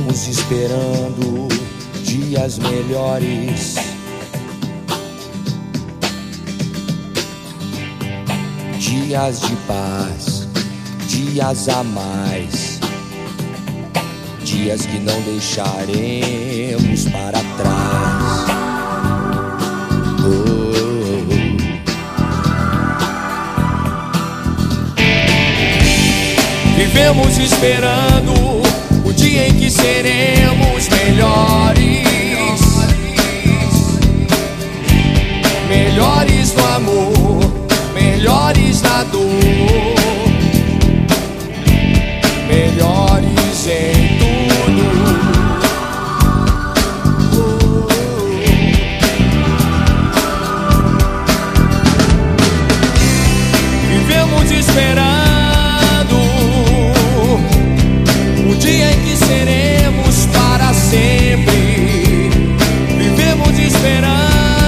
Vivemos esperando dias melhores, dias de paz, dias a mais, dias que não deixaremos para trás. Vivemos esperando o dia em que seremos melhores, melhores no amor, melhores na dor, melhores em tudo. Vivemos esperando o dia em que seremos para sempre. Vivemos esperando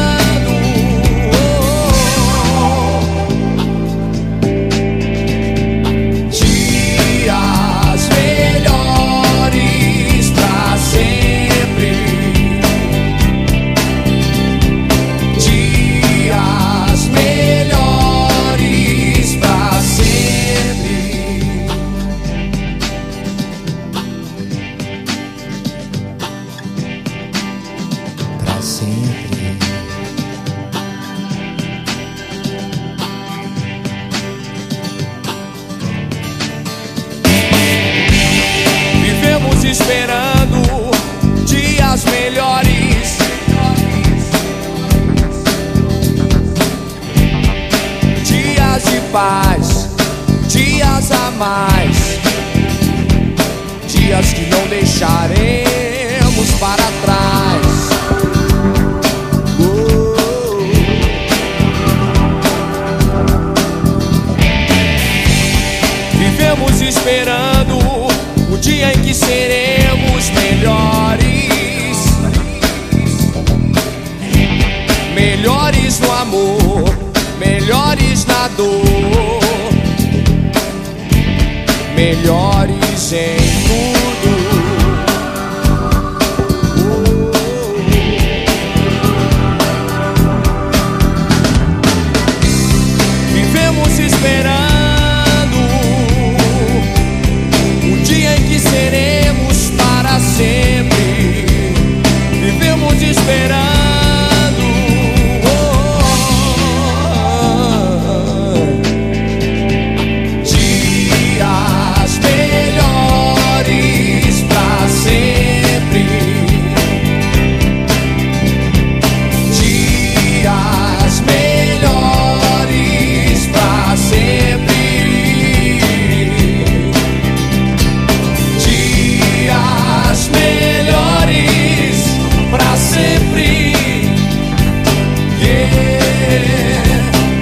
dias melhores para sempre, dias melhores para sempre. Sempre. Vivemos esperando dias melhores, dias de paz, dias a mais, dias que não deixaremos para trás. Vivemos esperando o dia em que seremos melhores, melhores no amor, melhores na dor, melhores em tudo. Vivemos esperando que seremos para sempre. Vivemos esperando dias melhores para sempre, dias melhores para sempre. Melhores pra sempre, yeah.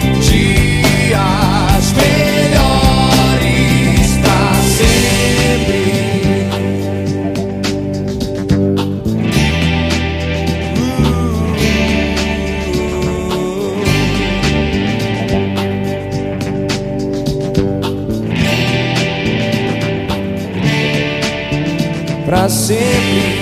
Dias melhores pra sempre. Pra sempre.